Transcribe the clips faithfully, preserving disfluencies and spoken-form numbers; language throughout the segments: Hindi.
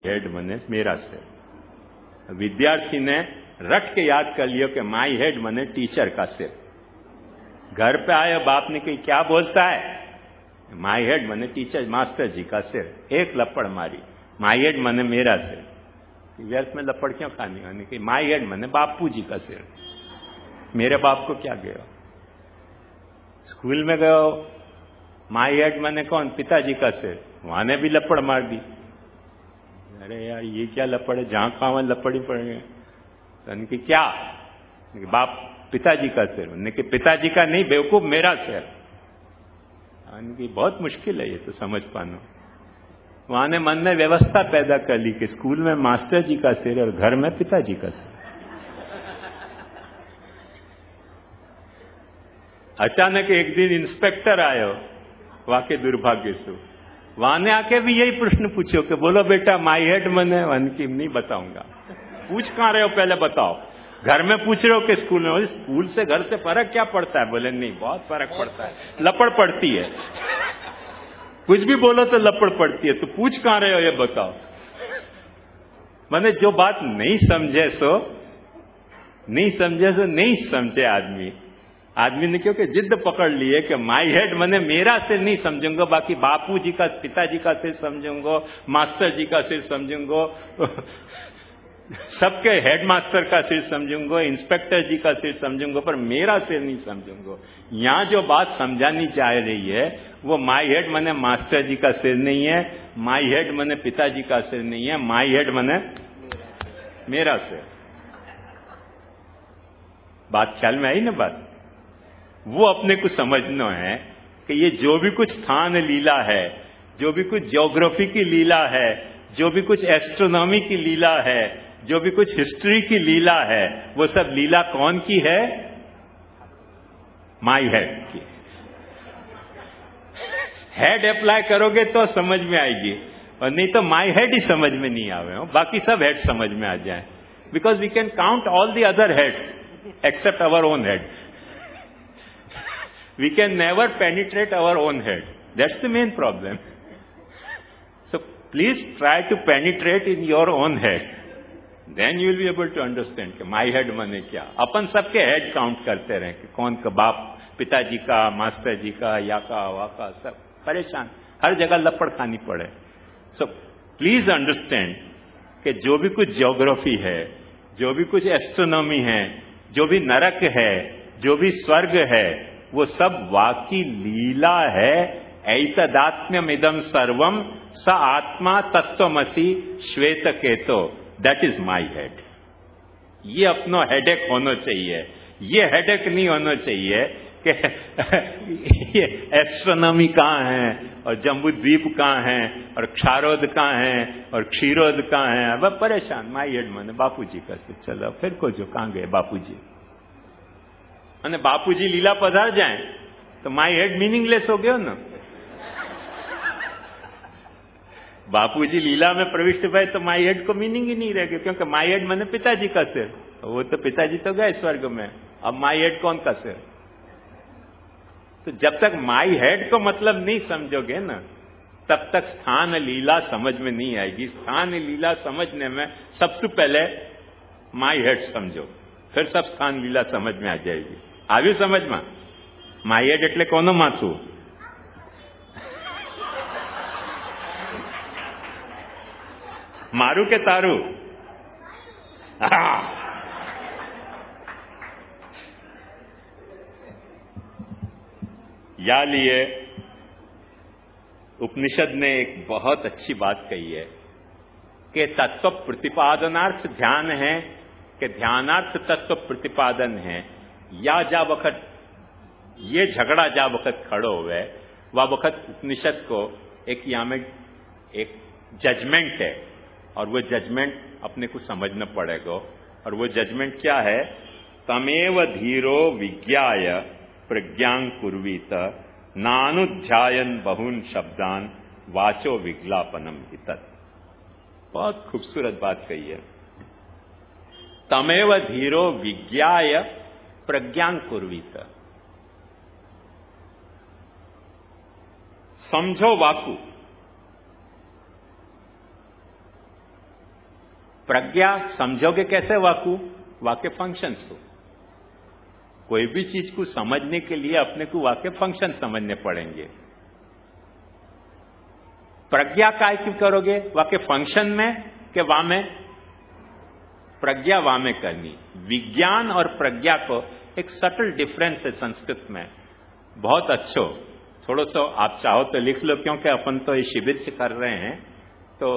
हेड मने मेरा सिर। विद्यार्थी ने रट के याद कर लियो कि माई हेड मने टीचर का सिर। घर पे आए बाप ने कही क्या बोलता है, माई हेड मने टीचर मास्टर जी का सिर। एक लपड़ मारी, माई हेड मने मेरा सिर। व्यर्थ में लपड़ क्यों खानी होनी कि माई हेड मने बापू जी का सिर। मेरे बाप को क्या गयो। स्कूल में गयो, माई हेड मने कौन, पिताजी का सिर। वहां ने भी लपड़ मार दी। अरे यार ये क्या लपड़ है, जहां खावा लपड़ ही पड़ गए। तो उनकी क्या, बाप पिताजी का सिर। उन्होंने कि पिताजी का नहीं बेवकूफ, मेरा सिर। उनकी बहुत मुश्किल है ये तो समझ पाना। वहां ने मन में व्यवस्था पैदा कर ली कि स्कूल में मास्टर जी का सिर और घर में पिताजी का सिर। अचानक एक दिन इंस्पेक्टर आयो, वाकई दुर्भाग्य से। वहां ने आके भी यही प्रश्न पूछो कि बोलो बेटा माई हेड मने। वन की नहीं बताऊंगा। पूछ कहां रहे हो पहले बताओ। घर में पूछ रहे हो कि स्कूल में। स्कूल से घर से फर्क क्या पड़ता है। बोले नहीं बहुत फर्क पड़ता है, लपड़ पड़ती है। कुछ भी बोलो तो लपड़ पड़ती है। तो पूछ कहां रहे हो ये बताओ। मैंने जो बात नहीं समझे सो नहीं समझे सो नहीं समझे आदमी। आदमी ने क्योंकि जिद पकड़ ली है कि माई हेड मने मेरा सिर नहीं समझूंगा, बाकी बापू जी का पिताजी का सिर समझूंगा, मास्टर जी का सिर समझूंगा, सबके हेडमास्टर का सिर समझूंगा, इंस्पेक्टर जी का सिर समझूंगा, पर मेरा सिर नहीं समझूंगा। यहां जो बात समझानी चाह रही है वो माई हेड मने मास्टर जी का सिर नहीं है, माई हेड मने पिताजी का सिर नहीं है, माई हेड मने मेरा सिर। बात ख्याल में आई ना बात। वो अपने को समझना है कि ये जो भी कुछ स्थान लीला है, जो भी कुछ ज्योग्राफी की लीला है, जो भी कुछ एस्ट्रोनॉमी की लीला है, जो भी कुछ हिस्ट्री की लीला है, वो सब लीला कौन की है, माई हेड की। हेड अप्लाई करोगे तो समझ में आएगी, और नहीं तो माई हेड ही समझ में नहीं आवे हो, बाकी सब हेड समझ में आ जाए। Because we can count all the other heads except our own head. We can never penetrate our own head. That's the main problem. So please try to penetrate in your own head. Then you will be able to understand कि my head मने क्या। अपन सबके head count करते रहे कि कौन का बाप, पिताजी का, मास्टर जी का, या का, वा का, सब परेशान, हर जगह लपड़ खानी पड़े। So please understand कि जो भी कुछ ज्योग्राफी है, जो भी कुछ एस्ट्रोनॉमी है, जो भी नरक है, जो भी स्वर्ग है, वो सब वाकी लीला है। ऐतदात्म्यम इदम सर्वम स आत्मा तत्वमसि श्वेत केतो। That is my head. ये अपनो हेडेक होना चाहिए। ये हेडेक नहीं होना चाहिए कि ये एस्ट्रोनॉमी कहाँ है और जम्बूद्वीप कहाँ है और क्षारोद कहाँ है और क्षीरोद कहाँ है। अब परेशान, माई हेड माने बापू जी का सिर। चलो फिर को जो कहाँ गए बापू जी। અને બાપુજી લીલા પધાર जाए तो माई हेड मीनिंगलेस हो गयो ना। बापूजी लीला में प्रविष्ट भय तो माई हेड को मीनिंग ही नहीं रह गया, क्योंकि माई हेड मैंने पिताजी का सिर। वो तो पिताजी तो गए स्वर्ग में, अब माई हेड कौन का सिर। तो जब तक माई हेड को मतलब नहीं समझोगे ना, तब तक स्थान लीला समझ में नहीं आएगी। स्थान लीला समझने में सबसे पहले माई हेड समझो, फिर सब स्थान लीला समझ में आ जाएगी। આવ્યું સમજમાં? માઈ હેડ એટલે કોનો માથું? મારું કે તારું? या लिए उपनिषद ने एक बहुत अच्छी बात कही है कि तत्व प्रतिपादनार्थ ध्यान है कि ध्यानार्थ तत्व प्रतिपादन है। या जा वक्त ये झगड़ा जा वक्त खड़ो हुए, वह वक्त उपनिषद को एक यहाँ में एक जजमेंट है, और वो जजमेंट अपने को समझना पड़ेगा। और वो जजमेंट क्या है? तमेव धीरो विज्ञाय प्रज्ञां कुर्वीत नानुध्यायन बहुन शब्दान वाचो विज्ञापनम हितत्। बहुत खूबसूरत बात कही है। तमेव धीरो विज्ञाय प्रज्ञां कुर्वीत। समझो वाकु। प्रज्ञा समझोगे कैसे वाकु? वाक्य फंक्शन से। कोई भी चीज को समझने के लिए अपने को वाक्य फंक्शन समझने पड़ेंगे। प्रज्ञा काय क्यों करोगे? वाक्य फंक्शन में के वा में? प्रज्ञा वा में करनी। विज्ञान और प्रज्ञा को एक सटल डिफरेंस है संस्कृत में, बहुत अच्छो। थोड़ा सा आप चाहो तो लिख लो, क्योंकि अपन तो ये शिविर से कर रहे हैं तो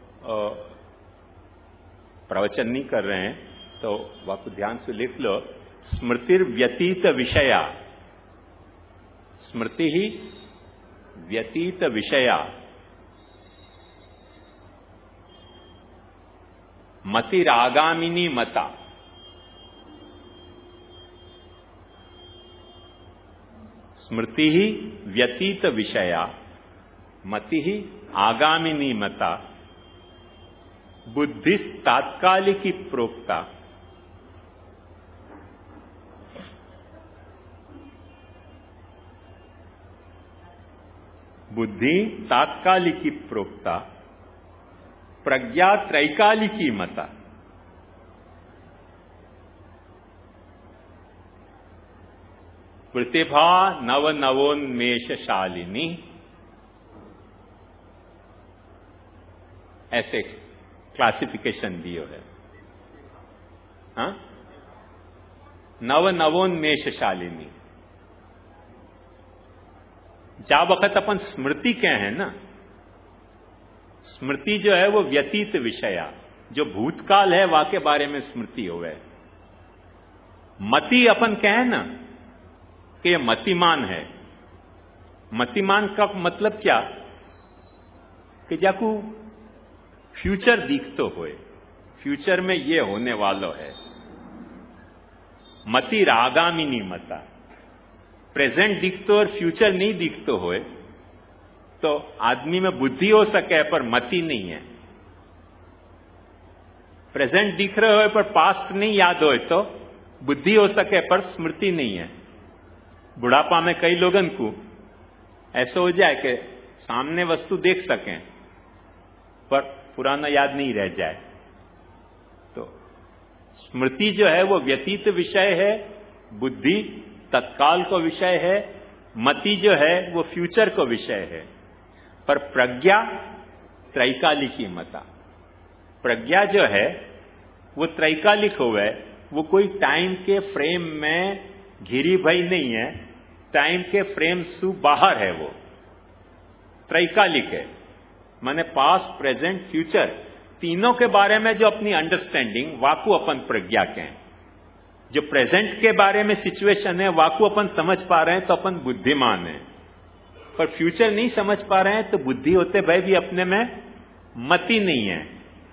प्रवचन नहीं कर रहे हैं, तो वाकु ध्यान से लिख लो। स्मृतिर व्यतीत विषया, स्मृति ही व्यतीत विषया, मतिरागामिनी मता। स्मृति ही व्यतीत विषया, मति ही आगामिनी मता, बुद्धि तात्कालिकी प्रोक्ता। बुद्धि तात्कालिकी प्रोक्ता, प्रज्ञा त्रैकालिकी मता। प्रतिभा नव नवोन्मेषशालिनी, ऐसे क्लासिफिकेशन दियो है। हाँ, नव नवोन्मेषशालिनी। जा वक्त अपन स्मृति कहे हैं ना, स्मृति जो है वो व्यतीत विषया, जो भूतकाल है वा के बारे में स्मृति होवे। मति अपन कहे ना कि ये मतिमान है। मतिमान का मतलब क्या? कि जाकू फ्यूचर दिखतो होए, फ्यूचर में ये होने वालो है। मति रागामिनी मता, प्रेजेंट दिखतो और फ्यूचर नहीं दिखतो होए तो आदमी में बुद्धि हो सके पर मति नहीं है। प्रेजेंट दिख रहे हो पर पास्ट नहीं याद हो तो बुद्धि हो सके पर स्मृति नहीं है। बुढ़ापा में कई लोगन को ऐसा हो जाए कि सामने वस्तु देख सकें पर पुराना याद नहीं रह जाए। तो स्मृति जो है वो व्यतीत विषय है, बुद्धि तत्काल को विषय है, मति जो है वो फ्यूचर को विषय है, पर प्रज्ञा त्रैकालिकी मता। प्रज्ञा जो है वो त्रैकालिक होवे, वो कोई टाइम के फ्रेम में घिरी भई नहीं है, टाइम के फ्रेम से बाहर है, वो त्रैकालिक है। माने पास्ट प्रेजेंट फ्यूचर तीनों के बारे में जो अपनी अंडरस्टैंडिंग वाकु अपन प्रज्ञा के। जो प्रेजेंट के बारे में सिचुएशन है वाकु अपन समझ पा रहे हैं तो अपन बुद्धिमान है, पर फ्यूचर नहीं समझ पा रहे हैं तो बुद्धि होते भय भी अपने में मति नहीं है।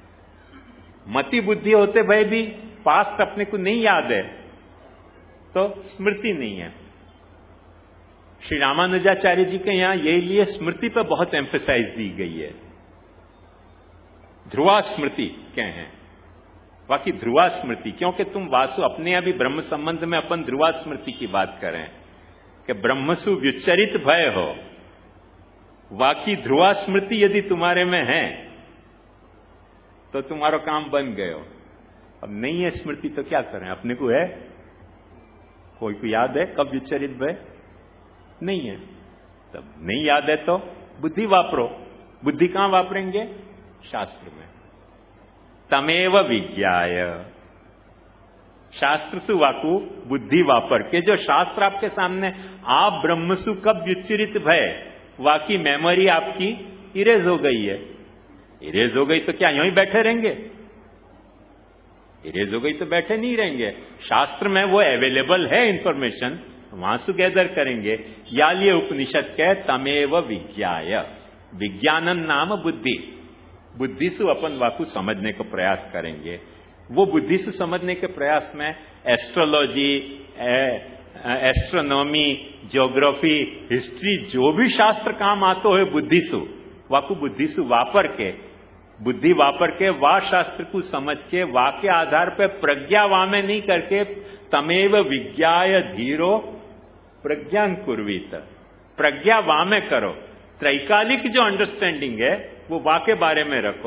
मति बुद्धि होते भय भी पास्ट अपने को नहीं याद है तो स्मृति नहीं है। श्री रामानुजाचार्य जी के यहां यही लिए स्मृति पर बहुत एम्फेसाइज दी गई है। ध्रुवा स्मृति क्या है? बाकी ध्रुवा स्मृति, क्योंकि तुम वासु अपने अभी ब्रह्म संबंध में अपन ध्रुवा स्मृति की बात करें कि ब्रह्मसु व्युच्चरित भय हो, बाकी ध्रुवा स्मृति यदि तुम्हारे में है तो तुम्हारा काम बन गयो। अब नहीं है स्मृति तो क्या करें? अपने को है? कोई को याद है कब व्युच्चरित भय? नहीं है। तब नहीं याद है तो बुद्धि वापरो। बुद्धि कहां वापरेंगे? शास्त्र में। तमेव विज्ञाय, शास्त्र सु वाकु बुद्धि वापर के जो शास्त्र आपके सामने, आप ब्रह्मसु कब व्युच्चरित भय, वाकी मेमोरी आपकी इरेज हो गई है। इरेज हो गई तो क्या यहीं बैठे रहेंगे? इरेज हो गई तो बैठे नहीं रहेंगे। शास्त्र में वो अवेलेबल है इंफॉर्मेशन, वहां से गैदर करेंगे। या लिए उपनिषद कह तमेव विज्ञाय, विज्ञानम नाम बुद्धि। बुद्धि से अपन वाकु समझने का प्रयास करेंगे। वो बुद्धि से समझने के प्रयास में एस्ट्रोलॉजी, एस्ट्रोनॉमी, ज्योग्राफी, हिस्ट्री, जो भी शास्त्र काम आतो है बुद्धि से, वाकु बुद्धि से वापर के, बुद्धि वापर के वा शास्त्र को समझ के वा के आधार पर प्रज्ञा वा में नहीं करके तमेव विज्ञाय धीरो प्रज्ञान कुर्वीत, प्रज्ञा वा में करो। त्रैकालिक जो अंडरस्टैंडिंग है वो वा के बारे में रखो,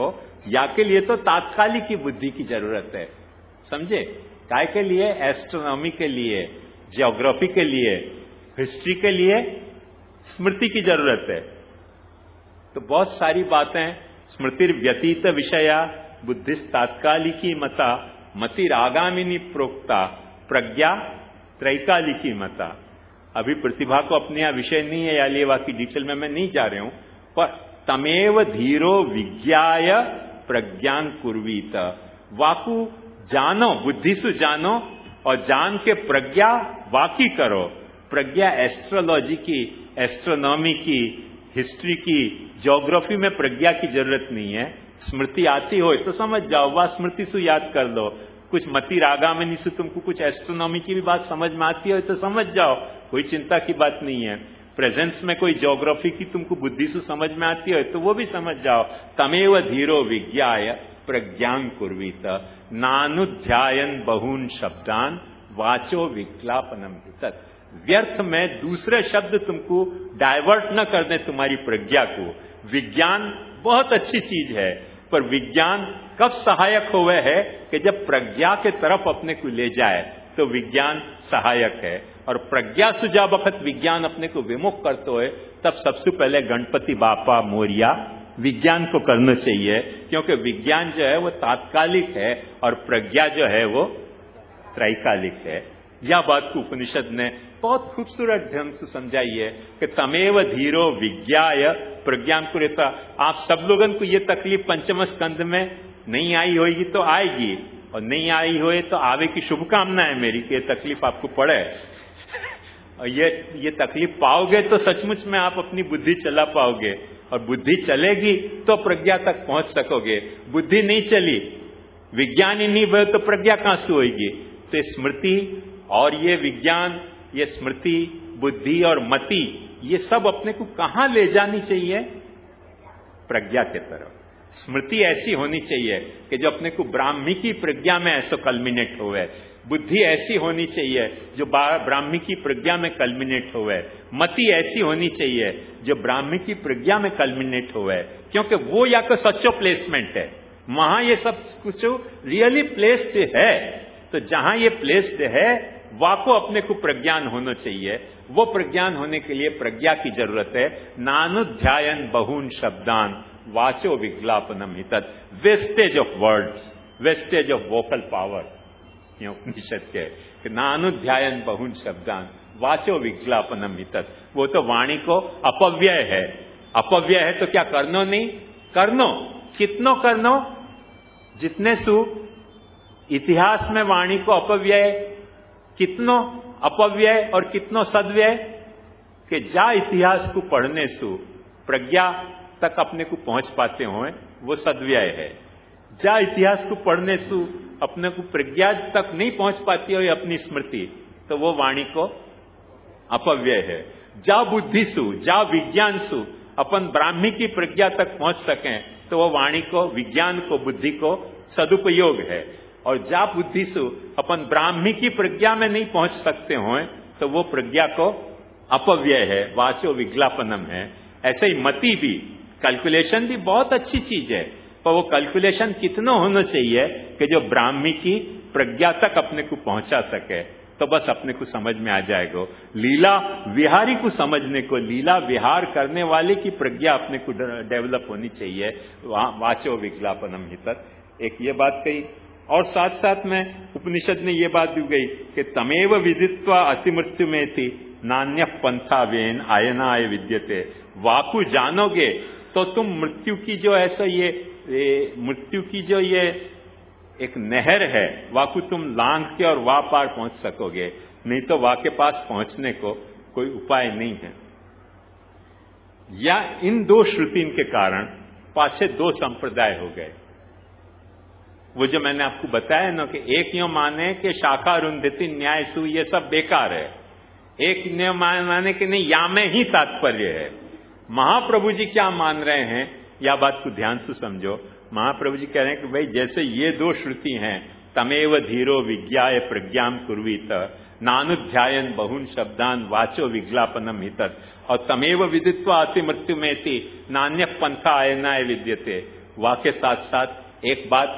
या के लिए तो तात्कालिक की बुद्धि की जरूरत है, समझे? काय के लिए? एस्ट्रोनॉमी के लिए, ज्योग्राफी के लिए, हिस्ट्री के लिए स्मृति की जरूरत है। तो बहुत सारी बातें स्मृतिर व्यतीत विषया बुद्धिस्त तात्कालिकी मता मतिरागामिनी प्रोक्ता प्रज्ञा त्रैकालिकी मता। अभी प्रतिभा को अपने यहां विषय नहीं है, या लेवा की डिटेल में मैं नहीं जा रहा हूं, पर तमेव धीरो विज्ञाय प्रज्ञान कुर्वीत। वाकु जानो, बुद्धि से जानो और जान के प्रज्ञा वाकी करो। प्रज्ञा एस्ट्रोलॉजी की, एस्ट्रोनॉमी की, हिस्ट्री की, ज्योग्राफी में प्रज्ञा की जरूरत नहीं है। स्मृति आती हो तो समझ जाओ, वह स्मृति से याद कर लो। कुछ मति रागामिनी से तुमको कुछ एस्ट्रोनॉमी की भी बात समझ में आती हो तो समझ जाओ, कोई चिंता की बात नहीं है। प्रेजेंस में कोई ज्योग्राफी की तुमको बुद्धि से समझ में आती हो तो वो भी समझ जाओ। तमेव धीरो विज्ञाय प्रज्ञान कुर्वीत नानुध्यायन बहून शब्दान वाचो विक्लापनम हितत्। व्यर्थ में दूसरे शब्द तुमको डाइवर्ट न कर दे तुम्हारी प्रज्ञा को। विज्ञान बहुत अच्छी चीज है, पर विज्ञान कब सहायक हुए है कि जब प्रज्ञा के तरफ अपने को ले जाए तो विज्ञान सहायक है। और प्रज्ञा से जब वक्त विज्ञान अपने को विमुख करते हुए, तब सबसे पहले गणपति बापा मोरिया विज्ञान को करना चाहिए, क्योंकि विज्ञान जो है वो तात्कालिक है और प्रज्ञा जो है वो त्रैकालिक है। यह बात को उपनिषद ने बहुत खूबसूरत ढंग से समझाई है कि तमेव धीरो विज्ञाय प्रज्ञान कुरेता। आप सब लोगों को ये तकलीफ पंचम स्कंद में नहीं आई होगी तो आएगी, और नहीं आई होए तो आवे की शुभकामना है मेरी कि ये तकलीफ आपको पड़े। और ये ये तकलीफ पाओगे तो सचमुच में आप अपनी बुद्धि चला पाओगे, और बुद्धि चलेगी तो प्रज्ञा तक पहुंच सकोगे। बुद्धि नहीं चली, विज्ञान ही नहीं हुए तो प्रज्ञा कहां से होगी? तो स्मृति और ये विज्ञान, ये स्मृति, बुद्धि और मति, ये सब अपने को कहां ले जानी चाहिए? प्रज्ञा के तरफ। स्मृति ऐसी होनी चाहिए कि जो अपने को ब्राह्मी की प्रज्ञा में ऐसा कल्मिनेट होवे। बुद्धि ऐसी होनी चाहिए जो ब्राह्मी की प्रज्ञा में कल्मिनेट होवे। मति ऐसी होनी चाहिए जो ब्राह्मी की प्रज्ञा में कल्मिनेट होवे, क्योंकि वो या तो सच्चो प्लेसमेंट है, वहां ये सब कुछ रियली प्लेस्ड है। तो जहां ये प्लेस्ड है वाको अपने को प्रज्ञान होना चाहिए। वो प्रज्ञान होने के लिए प्रज्ञा की जरूरत है। नानुध्यायन बहून शब्दान वाचो विज्ञापनम हितत्। Wastage of words, wastage of vocal power, ये उपनिषद के कि नानुध्यायन बहून शब्दान वाचो विज्ञापनम हितत्। वो तो वाणी को अपव्यय है। अपव्यय है तो क्या करनो नहीं? करनो। कितनो करनो? जितने सु इतिहास में वाणी को अपव्यय, कितनो अपव्यय और कितनो सद्व्यय, कि जा इतिहास को पढ़ने सु प्रज्ञा तक अपने को पहुंच पाते हो वो सद्व्यय है। जा इतिहास को पढ़ने सु अपने को प्रज्ञा तक नहीं पहुंच पाती हो अपनी स्मृति, तो वो वाणी को अपव्यय है। जा बुद्धि सु, जा विज्ञान सु अपन ब्राह्मी की प्रज्ञा तक पहुंच सकें तो वो वाणी को, विज्ञान को, बुद्धि को सदुपयोग है। और जा बुद्धि सु अपन ब्राह्मी की प्रज्ञा में नहीं पहुंच सकते हो तो वो प्रज्ञा को अपव्यय है, वाचो विज्ञापनम है। ऐसे ही मति भी, कैलकुलेशन भी बहुत अच्छी चीज है, पर वो कैलकुलेशन कितना होना चाहिए कि जो ब्राह्मी की प्रज्ञा तक अपने को पहुंचा सके, तो बस अपने को समझ में आ जाएगा। लीला विहारी को समझने को, लीला विहार करने वाले की प्रज्ञा अपने को डेवलप होनी चाहिए। वाचो विज्ञापनम हितत्। एक ये बात कही, और साथ साथ में उपनिषद ने ये बात दी गई कि तमेव विदित्वा अतिमृत्यु में थी नान्य पंथा वेन आयनाय विद्यते। वाकु जानोगे तो तुम मृत्यु की जो ऐसा ये, ये मृत्यु की जो ये एक नहर है, वाकु तुम लांघ के और वाह पार पहुंच सकोगे, नहीं तो वाह के पास पहुंचने को कोई उपाय नहीं है। या इन दो श्रुति के कारण पाछे दो संप्रदाय हो गए। वो जो मैंने आपको बताया ना कि एक यो माने कि शाखा रुंधति न्याय सु ये सब बेकार है, एक ने माने कि नहीं या में ही तात्पर्य है। महाप्रभु जी क्या मान रहे हैं, या बात को ध्यान से समझो। महाप्रभु जी कह रहे हैं कि भाई जैसे ये दो श्रुति हैं, तमेव धीरो विज्ञाय प्रज्ञाम कुर्वीत नानुध्यायन बहुन शब्दान वाचो विज्ञापनम हितत्, और तमेव विदित्वा अति मृत्यु में थी नान्य पंथा आयनाय विद्यते। वाह के साथ साथ एक बात